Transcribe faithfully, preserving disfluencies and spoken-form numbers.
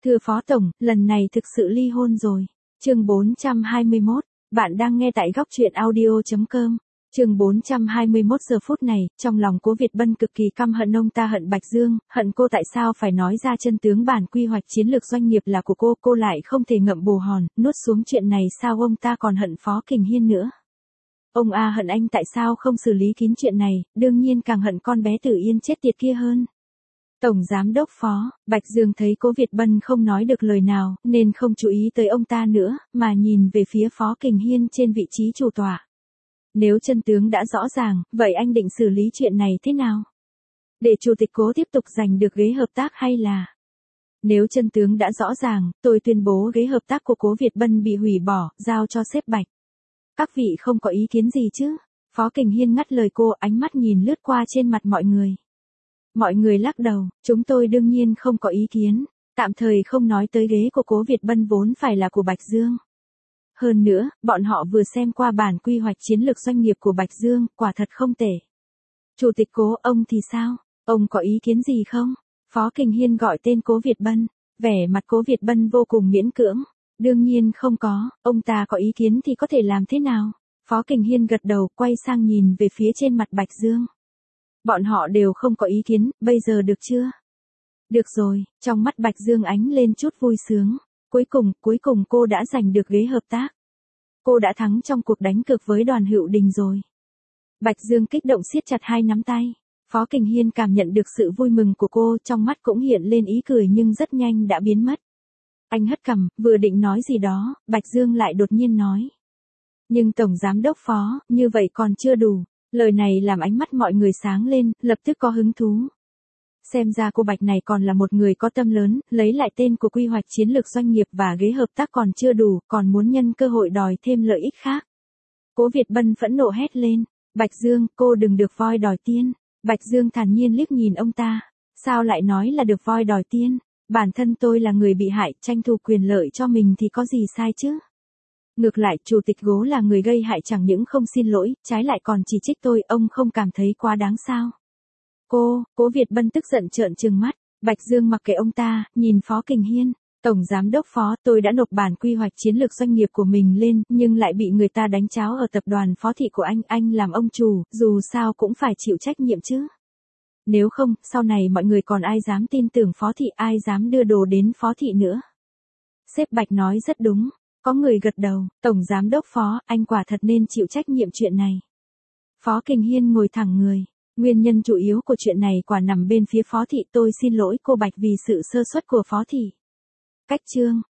Thưa Phó Tổng, lần này thực sự ly hôn rồi. Chương bốn trăm hai mươi mốt, bạn đang nghe tại góc truyện audio chấm com. Chương bốn trăm hai mươi mốt giờ phút này, trong lòng Cố Việt Bân cực kỳ căm hận ông ta, hận Bạch Dương, hận cô tại sao phải nói ra chân tướng bản quy hoạch chiến lược doanh nghiệp là của cô, cô lại không thể ngậm bồ hòn, nuốt xuống chuyện này, sao ông ta còn hận Phó Kình Hiên nữa. Ông a hận anh tại sao không xử lý kín chuyện này, đương nhiên càng hận con bé Tử Yên chết tiệt kia hơn. Tổng Giám đốc Phó, Bạch Dương thấy Cố Việt Bân không nói được lời nào, nên không chú ý tới ông ta nữa, mà nhìn về phía Phó Kình Hiên trên vị trí chủ tọa. Nếu chân tướng đã rõ ràng, vậy anh định xử lý chuyện này thế nào? Để Chủ tịch Cố tiếp tục giành được ghế hợp tác hay là... Nếu chân tướng đã rõ ràng, tôi tuyên bố ghế hợp tác của Cố Việt Bân bị hủy bỏ, giao cho sếp Bạch. Các vị không có ý kiến gì chứ? Phó Kình Hiên ngắt lời cô, ánh mắt nhìn lướt qua trên mặt mọi người. Mọi người lắc đầu, chúng tôi đương nhiên không có ý kiến, tạm thời không nói tới ghế của Cố Việt Bân vốn phải là của Bạch Dương. Hơn nữa, bọn họ vừa xem qua bản quy hoạch chiến lược doanh nghiệp của Bạch Dương, quả thật không tệ. Chủ tịch Cố, ông thì sao? Ông có ý kiến gì không? Phó Kình Hiên gọi tên Cố Việt Bân, vẻ mặt Cố Việt Bân vô cùng miễn cưỡng. Đương nhiên không có, ông ta có ý kiến thì có thể làm thế nào? Phó Kình Hiên gật đầu, quay sang nhìn về phía trên mặt Bạch Dương. Bọn họ đều không có ý kiến, bây giờ được chưa? Được rồi, trong mắt Bạch Dương ánh lên chút vui sướng. Cuối cùng, cuối cùng cô đã giành được ghế hợp tác. Cô đã thắng trong cuộc đánh cược với Đoàn Hữu Đình rồi. Bạch Dương kích động siết chặt hai nắm tay. Phó Kình Hiên cảm nhận được sự vui mừng của cô, trong mắt cũng hiện lên ý cười nhưng rất nhanh đã biến mất. Anh hất cằm, vừa định nói gì đó, Bạch Dương lại đột nhiên nói. Nhưng Tổng Giám đốc Phó, như vậy còn chưa đủ. Lời này làm ánh mắt mọi người sáng lên, lập tức có hứng thú. Xem ra cô Bạch này còn là một người có tâm lớn, lấy lại tên của quy hoạch chiến lược doanh nghiệp và ghế hợp tác còn chưa đủ, còn muốn nhân cơ hội đòi thêm lợi ích khác. Cố Việt Bân phẫn nộ hét lên. Bạch Dương, cô đừng được voi đòi tiên. Bạch Dương thản nhiên liếc nhìn ông ta. Sao lại nói là được voi đòi tiên? Bản thân tôi là người bị hại, tranh thủ quyền lợi cho mình thì có gì sai chứ? Ngược lại, Chủ tịch Cố là người gây hại, chẳng những không xin lỗi, trái lại còn chỉ trích tôi, ông không cảm thấy quá đáng sao? Cô, Cố Việt Bân tức giận trợn trừng mắt. Bạch Dương mặc kệ ông ta, nhìn Phó Kình Hiên. Tổng Giám đốc Phó, tôi đã nộp bản quy hoạch chiến lược doanh nghiệp của mình lên, nhưng lại bị người ta đánh cháo ở tập đoàn Phó Thị của anh, anh làm ông chủ, dù sao cũng phải chịu trách nhiệm chứ. Nếu không, sau này mọi người còn ai dám tin tưởng Phó Thị, ai dám đưa đồ đến Phó Thị nữa. Sếp Bạch nói rất đúng. Có người gật đầu, Tổng Giám đốc Phó, anh quả thật nên chịu trách nhiệm chuyện này. Phó Kình Hiên ngồi thẳng người. Nguyên nhân chủ yếu của chuyện này quả nằm bên phía Phó Thị, tôi xin lỗi cô Bạch vì sự sơ suất của Phó Thị. Cách chương,